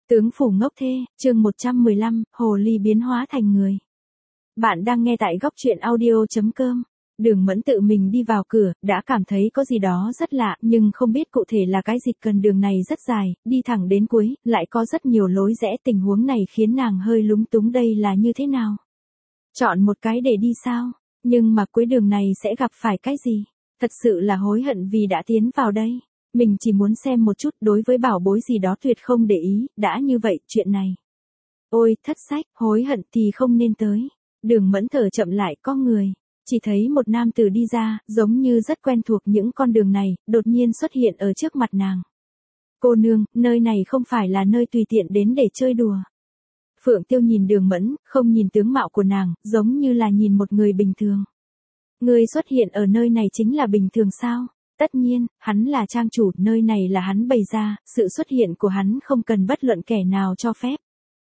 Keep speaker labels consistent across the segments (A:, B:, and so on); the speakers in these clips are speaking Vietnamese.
A: Tướng phủ ngốc thê, chương 115, hồ ly biến hóa thành người. Bạn đang nghe tại góc truyện audio.com. Đường Mẫn tự mình đi vào cửa, đã cảm thấy có gì đó rất lạ, nhưng không biết cụ thể là cái gì. Cần đường này rất dài, đi thẳng đến cuối, lại có rất nhiều lối rẽ. Tình huống này khiến nàng hơi lúng túng, đây là như thế nào? Chọn một cái để đi sao? Nhưng mà cuối đường này sẽ gặp phải cái gì? Thật sự là hối hận vì đã tiến vào đây. Mình chỉ muốn xem một chút, đối với bảo bối gì đó tuyệt không để ý, đã như vậy, chuyện này. Ôi, thất sách, hối hận thì không nên tới. Đường Mẫn thở chậm lại, có người. Chỉ thấy một nam tử đi ra, giống như rất quen thuộc những con đường này, đột nhiên xuất hiện ở trước mặt nàng. Cô nương, nơi này không phải là nơi tùy tiện đến để chơi đùa. Phượng Tiêu nhìn Đường Mẫn, không nhìn tướng mạo của nàng, giống như là nhìn một người bình thường. Người xuất hiện ở nơi này chính là bình thường sao? Tất nhiên, hắn là trang chủ, nơi này là hắn bày ra, sự xuất hiện của hắn không cần bất luận kẻ nào cho phép.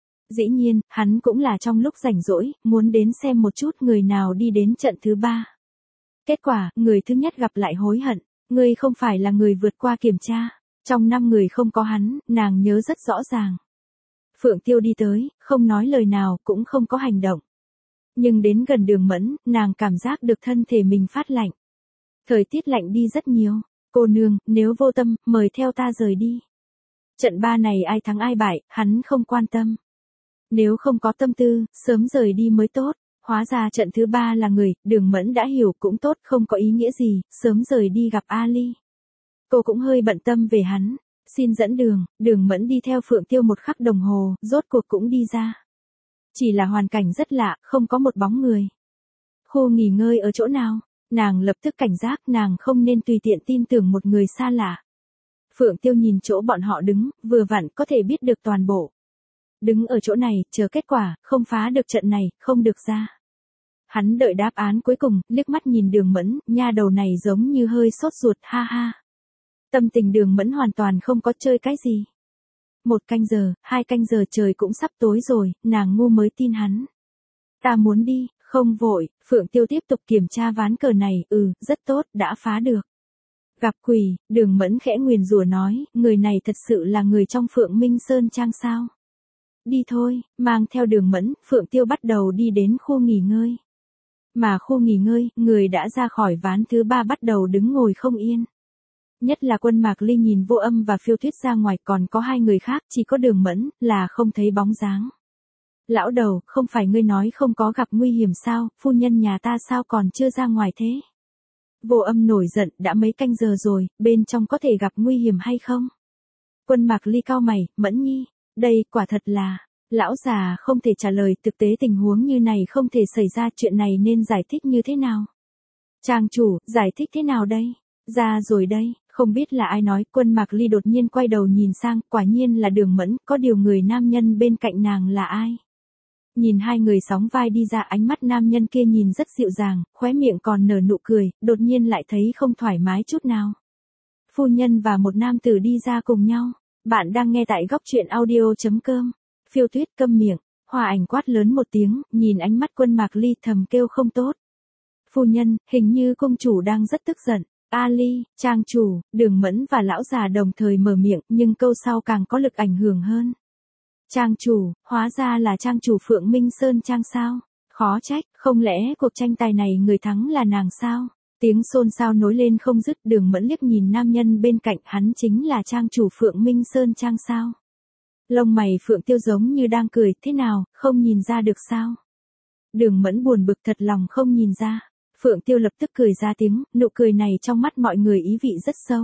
A: Dĩ nhiên, hắn cũng là trong lúc rảnh rỗi, muốn đến xem một chút người nào đi đến trận thứ 3. Kết quả, người thứ nhất gặp lại hối hận, người không phải là người vượt qua kiểm tra. Trong 5 người không có hắn, nàng nhớ rất rõ ràng. Phượng Tiêu đi tới, không nói lời nào, cũng không có hành động. Nhưng đến gần Đường Mẫn, nàng cảm giác được thân thể mình phát lạnh. Thời tiết lạnh đi rất nhiều. Cô nương, nếu vô tâm, mời theo ta rời đi. Trận 3 này ai thắng ai bại, hắn không quan tâm. Nếu không có tâm tư, sớm rời đi mới tốt. Hóa ra trận thứ 3 là người, Đường Mẫn đã hiểu cũng tốt, không có ý nghĩa gì, sớm rời đi gặp Ali. Cô cũng hơi bận tâm về hắn. Xin dẫn đường, Đường Mẫn đi theo Phượng Tiêu một khắc đồng hồ, rốt cuộc cũng đi ra. Chỉ là hoàn cảnh rất lạ, không có một bóng người. Khu nghỉ ngơi ở chỗ nào? Nàng lập tức cảnh giác, nàng không nên tùy tiện tin tưởng một người xa lạ. Phượng Tiêu nhìn chỗ bọn họ đứng, vừa vặn có thể biết được toàn bộ. Đứng ở chỗ này, chờ kết quả, không phá được trận này, không được ra. Hắn đợi đáp án cuối cùng, liếc mắt nhìn Đường Mẫn, nha đầu này giống như hơi sốt ruột, ha ha. Tâm tình Đường Mẫn hoàn toàn không có chơi cái gì. 1 canh giờ, 2 canh giờ trời cũng sắp tối rồi, nàng ngu mới tin hắn. Ta muốn đi. Không vội, Phượng Tiêu tiếp tục kiểm tra ván cờ này, rất tốt, đã phá được. Gặp quỷ, Đường Mẫn khẽ nguyền rủa nói, người này thật sự là người trong Phượng Minh Sơn Trang sao? Đi thôi, mang theo Đường Mẫn, Phượng Tiêu bắt đầu đi đến khu nghỉ ngơi. Mà khu nghỉ ngơi, người đã ra khỏi ván thứ 3 bắt đầu đứng ngồi không yên. Nhất là Quân Mạc Ly nhìn Vô Âm và Phiêu Tuyết ra ngoài, còn có 2 người khác, chỉ có Đường Mẫn, là không thấy bóng dáng. Lão đầu, không phải ngươi nói không có gặp nguy hiểm sao, phu nhân nhà ta sao còn chưa ra ngoài thế? Vô Âm nổi giận, đã mấy canh giờ rồi, bên trong có thể gặp nguy hiểm hay không? Quân Mạc Ly cau mày, Mẫn nhi, đây quả thật là, lão già không thể trả lời, thực tế tình huống như này không thể xảy ra, chuyện này nên giải thích như thế nào? Trang chủ, giải thích thế nào đây? Ra rồi đây. Không biết là ai nói, Quân Mạc Ly đột nhiên quay đầu nhìn sang, quả nhiên là Đường Mẫn, có điều người nam nhân bên cạnh nàng là ai? Nhìn 2 người sóng vai đi ra, ánh mắt nam nhân kia nhìn rất dịu dàng, khóe miệng còn nở nụ cười, đột nhiên lại thấy không thoải mái chút nào. Phu nhân và một nam tử đi ra cùng nhau. Bạn đang nghe tại góc truyện audio.com. Phiêu Tuyết câm miệng, Hoa Ảnh quát lớn một tiếng, nhìn ánh mắt Quân Mạc Ly thầm kêu không tốt. Phu nhân, hình như công chủ đang rất tức giận. Ali, trang chủ, Đường Mẫn và lão già đồng thời mở miệng, nhưng câu sau càng có lực ảnh hưởng hơn. Trang chủ, hóa ra là trang chủ Phượng Minh Sơn Trang sao? Khó trách, không lẽ cuộc tranh tài này người thắng là nàng sao? Tiếng xôn xao nối lên không dứt, Đường Mẫn liếc nhìn nam nhân bên cạnh, hắn chính là trang chủ Phượng Minh Sơn Trang sao? Lông mày Phượng Tiêu giống như đang cười, thế nào, không nhìn ra được sao? Đường Mẫn buồn bực thật lòng không nhìn ra. Phượng Tiêu lập tức cười ra tiếng, nụ cười này trong mắt mọi người ý vị rất sâu.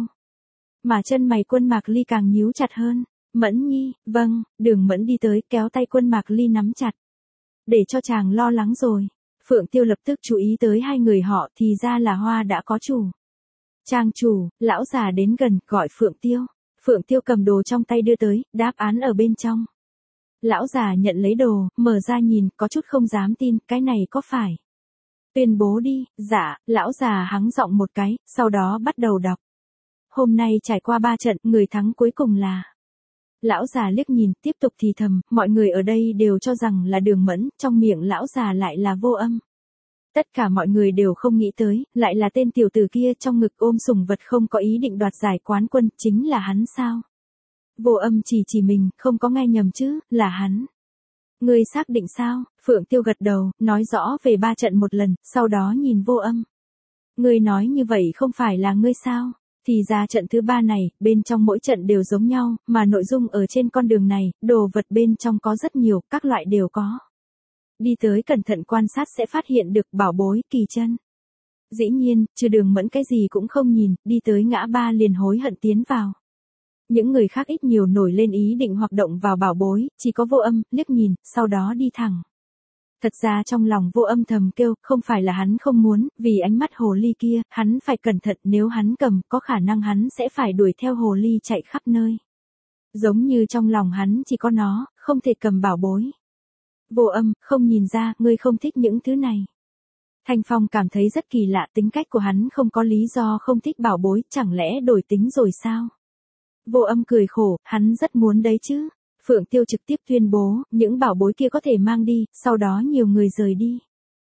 A: Mà chân mày Quân Mạc Ly càng nhíu chặt hơn. Mẫn nhi, vâng, Đường Mẫn đi tới kéo tay Quân Mạc Ly nắm chặt. Để cho chàng lo lắng rồi. Phượng Tiêu lập tức chú ý tới 2 người họ, thì ra là Hoa đã có chủ. Trang chủ, lão già đến gần, gọi Phượng Tiêu. Phượng Tiêu cầm đồ trong tay đưa tới, đáp án ở bên trong. Lão già nhận lấy đồ, mở ra nhìn, có chút không dám tin, cái này có phải? Tuyên bố đi, dạ, lão già hắng giọng một cái, sau đó bắt đầu đọc. Hôm nay trải qua 3 trận, người thắng cuối cùng là... Lão già liếc nhìn, tiếp tục thì thầm, mọi người ở đây đều cho rằng là Đường Mẫn, trong miệng lão già lại là Vô Âm. Tất cả mọi người đều không nghĩ tới, lại là tên tiểu tử kia trong ngực ôm sủng vật không có ý định đoạt giải quán quân, chính là hắn sao? Vô Âm chỉ chỉ mình, không có nghe nhầm chứ, là hắn. Ngươi xác định sao? Phượng Tiêu gật đầu, nói rõ về 3 trận một lần, sau đó nhìn Vô Âm. Ngươi nói như vậy không phải là ngươi sao? Thì ra trận thứ 3 này, bên trong mỗi trận đều giống nhau, mà nội dung ở trên con đường này, đồ vật bên trong có rất nhiều, các loại đều có. Đi tới cẩn thận quan sát sẽ phát hiện được bảo bối, kỳ chân. Dĩ nhiên, trừ Đường Mẫn cái gì cũng không nhìn, đi tới ngã ba liền hối hận tiến vào. Những người khác ít nhiều nổi lên ý định hoạt động vào bảo bối, chỉ có Vô Âm, liếc nhìn, sau đó đi thẳng. Thật ra trong lòng Vô Âm thầm kêu, không phải là hắn không muốn, vì ánh mắt hồ ly kia, hắn phải cẩn thận, nếu hắn cầm, có khả năng hắn sẽ phải đuổi theo hồ ly chạy khắp nơi. Giống như trong lòng hắn chỉ có nó, không thể cầm bảo bối. Vô Âm, không nhìn ra, ngươi không thích những thứ này. Thanh Phong cảm thấy rất kỳ lạ, tính cách của hắn không có lý do không thích bảo bối, chẳng lẽ đổi tính rồi sao? Vô Âm cười khổ, hắn rất muốn đấy chứ. Phượng Tiêu trực tiếp tuyên bố, những bảo bối kia có thể mang đi, sau đó nhiều người rời đi.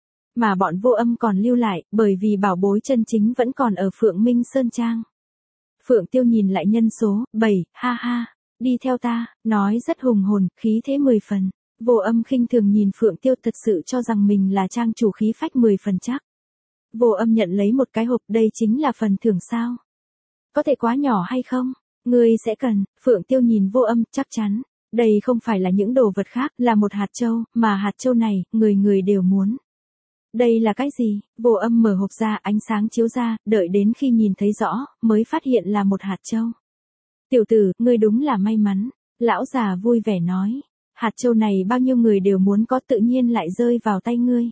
A: Mà bọn Vô Âm còn lưu lại, bởi vì bảo bối chân chính vẫn còn ở Phượng Minh Sơn Trang. Phượng Tiêu nhìn lại nhân số, 7, ha ha, đi theo ta, nói rất hùng hồn, khí thế 10 phần. Vô Âm khinh thường nhìn Phượng Tiêu, thật sự cho rằng mình là trang chủ khí phách 10 phần chắc. Vô Âm nhận lấy một cái hộp, đây chính là phần thưởng sao? Có thể quá nhỏ hay không? Ngươi sẽ cần. Phượng Tiêu nhìn Vô Âm, chắc chắn. Đây không phải là những đồ vật khác, là một hạt châu, mà hạt châu này, người người đều muốn. Đây là cái gì? Vô Âm mở hộp ra, ánh sáng chiếu ra, đợi đến khi nhìn thấy rõ, mới phát hiện là một hạt châu. Tiểu tử, ngươi đúng là may mắn. Lão già vui vẻ nói. Hạt châu này bao nhiêu người đều muốn có, tự nhiên lại rơi vào tay ngươi.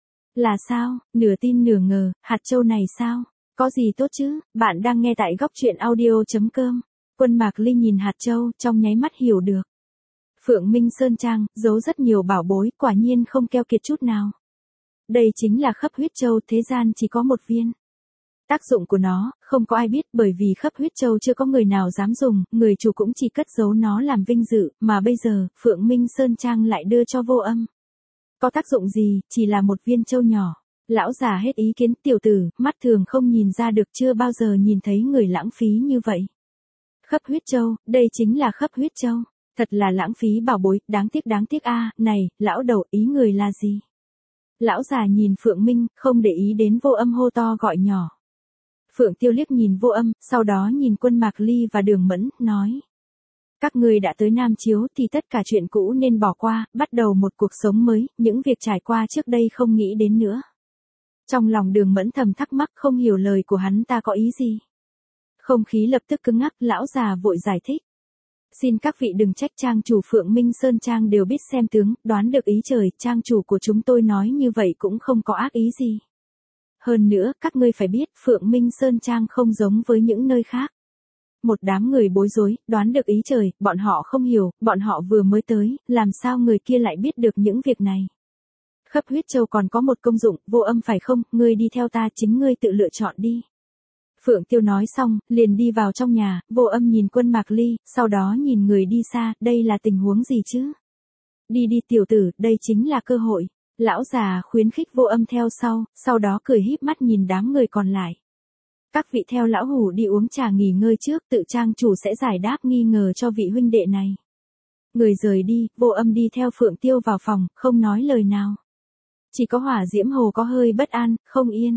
A: Là sao? Nửa tin nửa ngờ, hạt châu này sao? Có gì tốt chứ? Bạn đang nghe tại góc truyện audio.com. Quân Mạc Ly nhìn hạt châu, trong nháy mắt hiểu được. Phượng Minh Sơn Trang, giấu rất nhiều bảo bối, quả nhiên không keo kiệt chút nào. Đây chính là khắp huyết châu, thế gian chỉ có một viên. Tác dụng của nó, không có ai biết, bởi vì khắp huyết châu chưa có người nào dám dùng, người chủ cũng chỉ cất giấu nó làm vinh dự, mà bây giờ, Phượng Minh Sơn Trang lại đưa cho Vô Âm. Có tác dụng gì, chỉ là một viên châu nhỏ. Lão già hết ý kiến, tiểu tử, mắt thường không nhìn ra được, chưa bao giờ nhìn thấy người lãng phí như vậy. Khắp huyết châu, đây chính là khắp huyết châu. Thật là lãng phí bảo bối, đáng tiếc a, này, lão đầu, ý người là gì? Lão già nhìn Phượng Minh, không để ý đến Vô Âm hô to gọi nhỏ. Phượng Tiêu liếc nhìn Vô Âm, sau đó nhìn Quân Mạc Ly và Đường Mẫn, nói. Các ngươi đã tới Nam Chiếu thì tất cả chuyện cũ nên bỏ qua, bắt đầu một cuộc sống mới, những việc trải qua trước đây không nghĩ đến nữa. Trong lòng Đường Mẫn thầm thắc mắc, không hiểu lời của hắn ta có ý gì. Không khí lập tức cứng ngắc, lão già vội giải thích. Xin các vị đừng trách, trang chủ Phượng Minh Sơn Trang đều biết xem tướng, đoán được ý trời, trang chủ của chúng tôi nói như vậy cũng không có ác ý gì. Hơn nữa, các ngươi phải biết, Phượng Minh Sơn Trang không giống với những nơi khác. Một đám người bối rối, đoán được ý trời, bọn họ không hiểu, bọn họ vừa mới tới, làm sao người kia lại biết được những việc này. Khắp huyết châu còn có một công dụng, Vô Âm phải không, ngươi đi theo ta, chính ngươi tự lựa chọn đi. Phượng Tiêu nói xong, liền đi vào trong nhà, Vô Âm nhìn Quân Mạc Ly, sau đó nhìn người đi xa, đây là tình huống gì chứ? Đi đi tiểu tử, đây chính là cơ hội. Lão già khuyến khích Vô Âm theo sau đó cười híp mắt nhìn đám người còn lại. Các vị theo lão hủ đi uống trà nghỉ ngơi trước, tự trang chủ sẽ giải đáp nghi ngờ cho vị huynh đệ này. Người rời đi, Vô Âm đi theo Phượng Tiêu vào phòng, không nói lời nào. Chỉ có Hỏa Diễm Hồ có hơi bất an, không yên.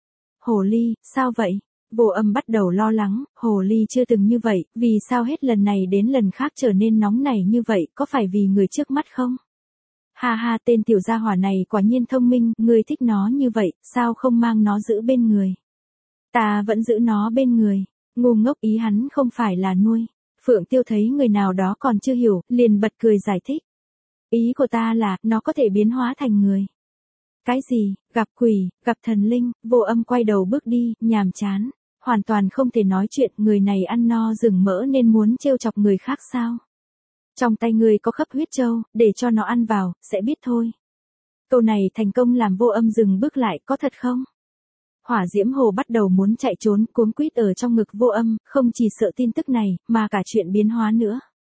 A: Hồ ly, sao vậy? Vô Âm bắt đầu lo lắng, hồ ly chưa từng như vậy, vì sao hết lần này đến lần khác trở nên nóng nảy như vậy, có phải vì người trước mắt không? Ha ha, tên tiểu gia hỏa này quả nhiên thông minh, ngươi thích nó như vậy, sao không mang nó giữ bên người? Ta vẫn giữ nó bên người. Ngu ngốc, ý hắn không phải là nuôi. Phượng Tiêu thấy người nào đó còn chưa hiểu, liền bật cười giải thích. Ý của ta là, nó có thể biến hóa thành người. Cái gì, gặp quỷ, gặp thần linh? Vô Âm quay đầu bước đi, nhàm chán. Hoàn toàn không thể nói chuyện, người này ăn no rừng mỡ nên muốn trêu chọc người khác sao? Trong tay người có khắp huyết châu, để cho nó ăn vào, sẽ biết thôi. Câu này thành công làm Vô Âm dừng bước lại, có thật không? Hỏa Diễm Hồ bắt đầu muốn chạy trốn, cuống quýt ở trong ngực Vô Âm, không chỉ sợ tin tức này, mà cả chuyện biến hóa nữa.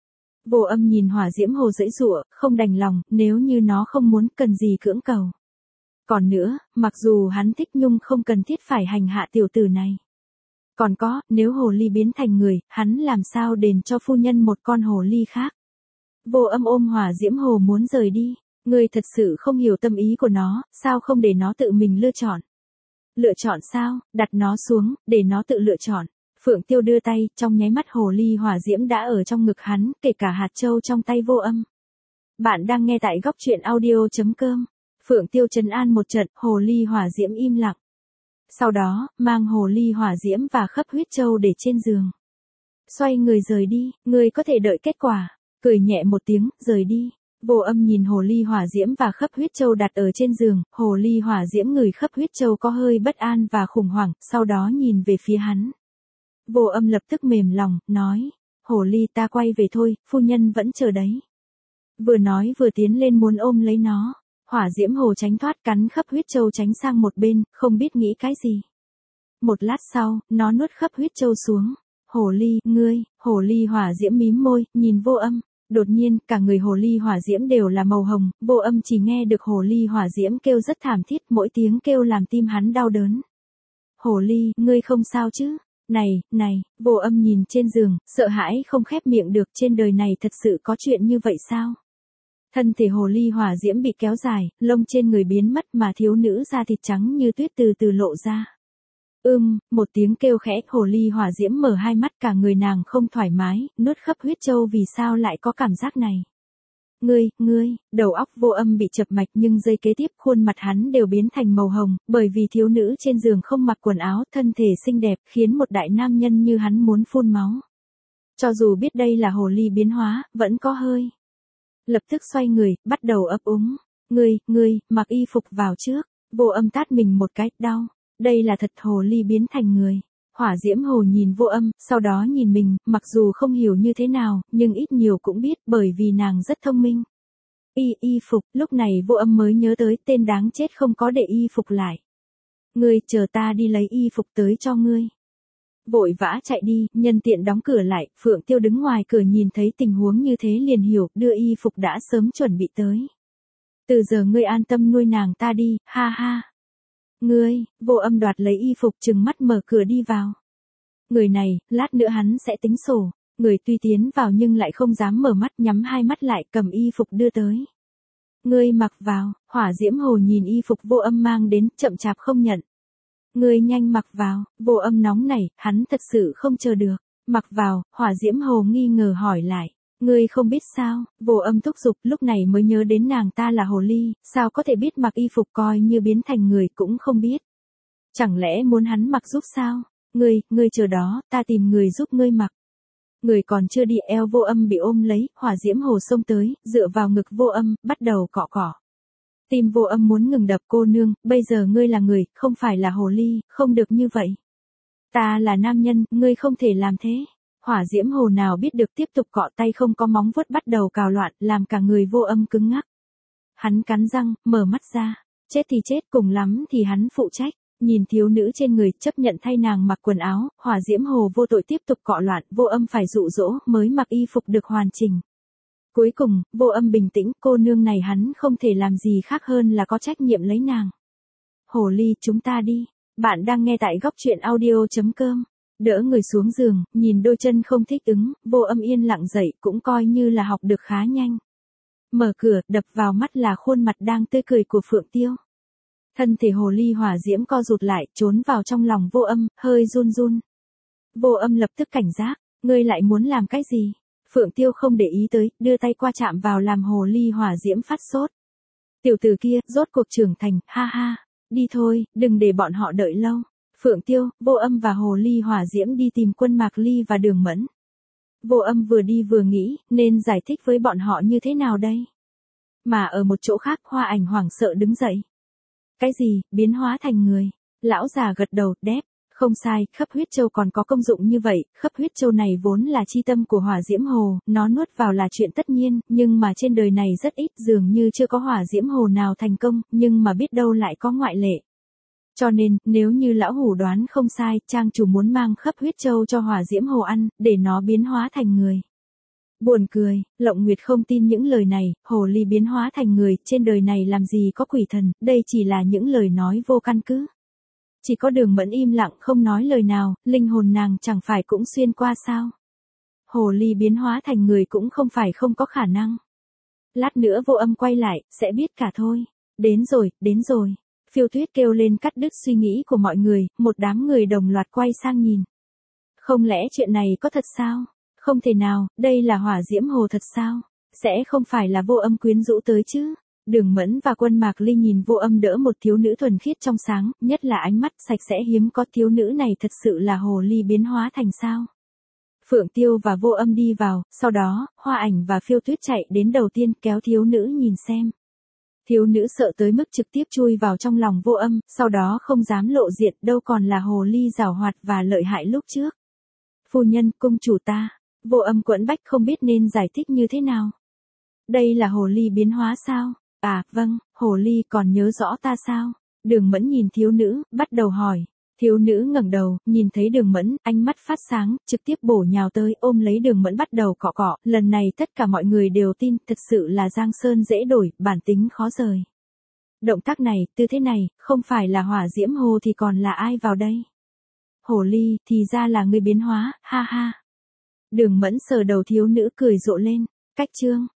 A: Vô Âm nhìn Hỏa Diễm Hồ giãy giụa, không đành lòng, nếu như nó không muốn, cần gì cưỡng cầu. Còn nữa, mặc dù hắn thích nhưng không cần thiết phải hành hạ tiểu tử này. Còn có, nếu hồ ly biến thành người, hắn làm sao đền cho phu nhân một con hồ ly khác. Vô Âm ôm hỏa diễm hồ muốn rời đi. Ngươi thật sự không hiểu tâm ý của nó, sao không để nó tự mình lựa chọn? Lựa chọn sao? Đặt nó xuống, để nó tự lựa chọn. Phượng Tiêu đưa tay, trong nháy mắt hồ ly hỏa diễm đã ở trong ngực hắn, kể cả hạt châu trong tay Vô Âm. Bạn đang nghe tại góc truyện audio.com. Phượng Tiêu trấn an một trận, hồ ly hỏa diễm im lặng. Sau đó, mang hồ ly hỏa diễm và khấp huyết châu để trên giường. Xoay người rời đi, ngươi có thể đợi kết quả. Cười nhẹ một tiếng, rời đi. Vô Âm nhìn hồ ly hỏa diễm và khấp huyết châu đặt ở trên giường, hồ ly hỏa diễm ngửi khấp huyết châu có hơi bất an và khủng hoảng, sau đó nhìn về phía hắn. Vô Âm lập tức mềm lòng, nói, hồ ly ta quay về thôi, phu nhân vẫn chờ đấy. Vừa nói vừa tiến lên muốn ôm lấy nó, hỏa diễm hồ tránh thoát cắn khấp huyết châu tránh sang một bên, không biết nghĩ cái gì. Một lát sau, nó nuốt khấp huyết châu xuống. Hồ ly, ngươi, hồ ly hỏa diễm mím môi, nhìn Vô Âm. Đột nhiên, cả người hồ ly hỏa diễm đều là màu hồng, Vô Âm chỉ nghe được hồ ly hỏa diễm kêu rất thảm thiết, mỗi tiếng kêu làm tim hắn đau đớn. Hồ ly, ngươi không sao chứ? Này, Vô Âm nhìn trên giường, sợ hãi không khép miệng được, trên đời này thật sự có chuyện như vậy sao? Thân thể hồ ly hỏa diễm bị kéo dài, lông trên người biến mất mà thiếu nữ da thịt trắng như tuyết từ từ lộ ra. Một tiếng kêu khẽ, hồ ly hỏa diễm mở hai mắt, cả người nàng không thoải mái, nuốt khấp huyết châu, vì sao lại có cảm giác này? Ngươi, đầu óc Vô Âm bị chập mạch, nhưng giây kế tiếp khuôn mặt hắn đều biến thành màu hồng, bởi vì thiếu nữ trên giường không mặc quần áo, thân thể xinh đẹp, khiến một đại nam nhân như hắn muốn phun máu. Cho dù biết đây là hồ ly biến hóa, vẫn có hơi. Lập tức xoay người, bắt đầu ấp úng. Ngươi, mặc y phục vào trước. Vô Âm tát mình một cái, đau. Đây là thật hồ ly biến thành người. Hỏa diễm hồ nhìn Vô Âm, sau đó nhìn mình, mặc dù không hiểu như thế nào, nhưng ít nhiều cũng biết, bởi vì nàng rất thông minh. Y phục, lúc này Vô Âm mới nhớ tới, tên đáng chết không có để y phục lại. Ngươi chờ ta đi lấy y phục tới cho ngươi. Vội vã chạy đi, nhân tiện đóng cửa lại, Phượng Tiêu đứng ngoài cửa nhìn thấy tình huống như thế liền hiểu, đưa y phục đã sớm chuẩn bị tới. Từ giờ ngươi an tâm nuôi nàng ta đi, ha ha. Ngươi, Vô Âm đoạt lấy y phục, trừng mắt mở cửa đi vào. Người này, lát nữa hắn sẽ tính sổ. Người tuy tiến vào nhưng lại không dám mở mắt, nhắm hai mắt lại, cầm y phục đưa tới. Ngươi mặc vào. Hỏa diễm hồ nhìn y phục Vô Âm mang đến, chậm chạp không nhận. Ngươi nhanh mặc vào. Vô Âm nóng nảy, hắn thật sự không chờ được. Mặc vào. Hỏa diễm hồ nghi ngờ hỏi lại. Ngươi không biết sao? Vô Âm thúc giục, lúc này mới nhớ đến nàng ta là hồ ly, sao có thể biết mặc y phục, coi như biến thành người cũng không biết. Chẳng lẽ muốn hắn mặc giúp sao? Ngươi chờ đó, ta tìm người giúp ngươi mặc. Người còn chưa đi, eo Vô Âm bị ôm lấy, hỏa diễm hồ xông tới, dựa vào ngực Vô Âm, bắt đầu cọ cọ. Tim Vô Âm muốn ngừng đập, cô nương, bây giờ ngươi là người, không phải là hồ ly, không được như vậy. Ta là nam nhân, ngươi không thể làm thế. Hỏa diễm hồ nào biết được, tiếp tục cọ, tay không có móng vuốt bắt đầu cào loạn, làm cả người Vô Âm cứng ngắc. Hắn cắn răng, mở mắt ra. Chết thì chết, cùng lắm thì hắn phụ trách. Nhìn thiếu nữ trên người, chấp nhận thay nàng mặc quần áo, hỏa diễm hồ vô tội tiếp tục cọ loạn, Vô Âm phải dụ dỗ, mới mặc y phục được hoàn chỉnh. Cuối cùng, Vô Âm bình tĩnh, cô nương này hắn không thể làm gì khác hơn là có trách nhiệm lấy nàng. Hồ ly, chúng ta đi. Bạn đang nghe tại góc truyện audio.com. Đỡ người xuống giường, nhìn đôi chân không thích ứng, Vô Âm yên lặng dậy, cũng coi như là học được khá nhanh. Mở cửa, đập vào mắt là khuôn mặt đang tươi cười của Phượng Tiêu. Thân thể hồ ly hỏa diễm co rụt lại, trốn vào trong lòng Vô Âm, hơi run run. Vô Âm lập tức cảnh giác, ngươi lại muốn làm cái gì? Phượng Tiêu không để ý tới, đưa tay qua chạm vào làm hồ ly hỏa diễm phát sốt. Tiểu tử kia, rốt cuộc trưởng thành, ha ha. Đi thôi, đừng để bọn họ đợi lâu. Phượng Tiêu, Vô Âm và hồ ly hỏa diễm đi tìm Quân Mạc Ly và Đường Mẫn. Vô Âm vừa đi vừa nghĩ, nên giải thích với bọn họ như thế nào đây? Mà ở một chỗ khác, Hoa Ảnh hoảng sợ đứng dậy. Cái gì, biến hóa thành người? Lão già gật đầu, đáp, không sai, khấp huyết châu còn có công dụng như vậy, khấp huyết châu này vốn là chi tâm của hỏa diễm hồ, nó nuốt vào là chuyện tất nhiên, nhưng mà trên đời này rất ít, dường như chưa có hỏa diễm hồ nào thành công, nhưng mà biết đâu lại có ngoại lệ. Cho nên, nếu như lão hủ đoán không sai, trang chủ muốn mang khấp huyết châu cho hỏa diễm hồ ăn, để nó biến hóa thành người. Buồn cười, Lộng Nguyệt không tin những lời này, hồ ly biến hóa thành người, trên đời này làm gì có quỷ thần, đây chỉ là những lời nói vô căn cứ. Chỉ có Đường Mẫn im lặng không nói lời nào, linh hồn nàng chẳng phải cũng xuyên qua sao. Hồ ly biến hóa thành người cũng không phải không có khả năng. Lát nữa Vô Âm quay lại, sẽ biết cả thôi. Đến rồi, đến rồi. Phiêu Tuyết kêu lên cắt đứt suy nghĩ của mọi người, một đám người đồng loạt quay sang nhìn. Không lẽ chuyện này có thật sao? Không thể nào, đây là hỏa diễm hồ thật sao? Sẽ không phải là Vô Âm quyến rũ tới chứ? Đường Mẫn và Quân Mạc Ly nhìn Vô Âm đỡ một thiếu nữ thuần khiết trong sáng, nhất là ánh mắt sạch sẽ hiếm có, thiếu nữ này thật sự là hồ ly biến hóa thành sao? Phượng Tiêu và Vô Âm đi vào, sau đó, Hoa Ảnh và Phiêu Tuyết chạy đến đầu tiên kéo thiếu nữ nhìn xem. Thiếu nữ sợ tới mức trực tiếp chui vào trong lòng Vô Âm, sau đó không dám lộ diện, đâu còn là hồ ly giảo hoạt và lợi hại lúc trước. Phu nhân, cung chủ ta. Vô Âm quẫn bách không biết nên giải thích như thế nào. Đây là hồ ly biến hóa sao? À, vâng, hồ ly còn nhớ rõ ta sao? Đường Mẫn nhìn thiếu nữ, bắt đầu hỏi. Thiếu nữ ngẩng đầu, nhìn thấy Đường Mẫn, ánh mắt phát sáng, trực tiếp bổ nhào tới, ôm lấy Đường Mẫn bắt đầu cọ cọ, lần này tất cả mọi người đều tin, thật sự là Giang Sơn dễ đổi, bản tính khó rời. Động tác này, tư thế này, không phải là hỏa diễm hồ thì còn là ai vào đây? Hồ ly, thì ra là người biến hóa, ha ha. Đường Mẫn sờ đầu thiếu nữ cười rộ lên, cách chương.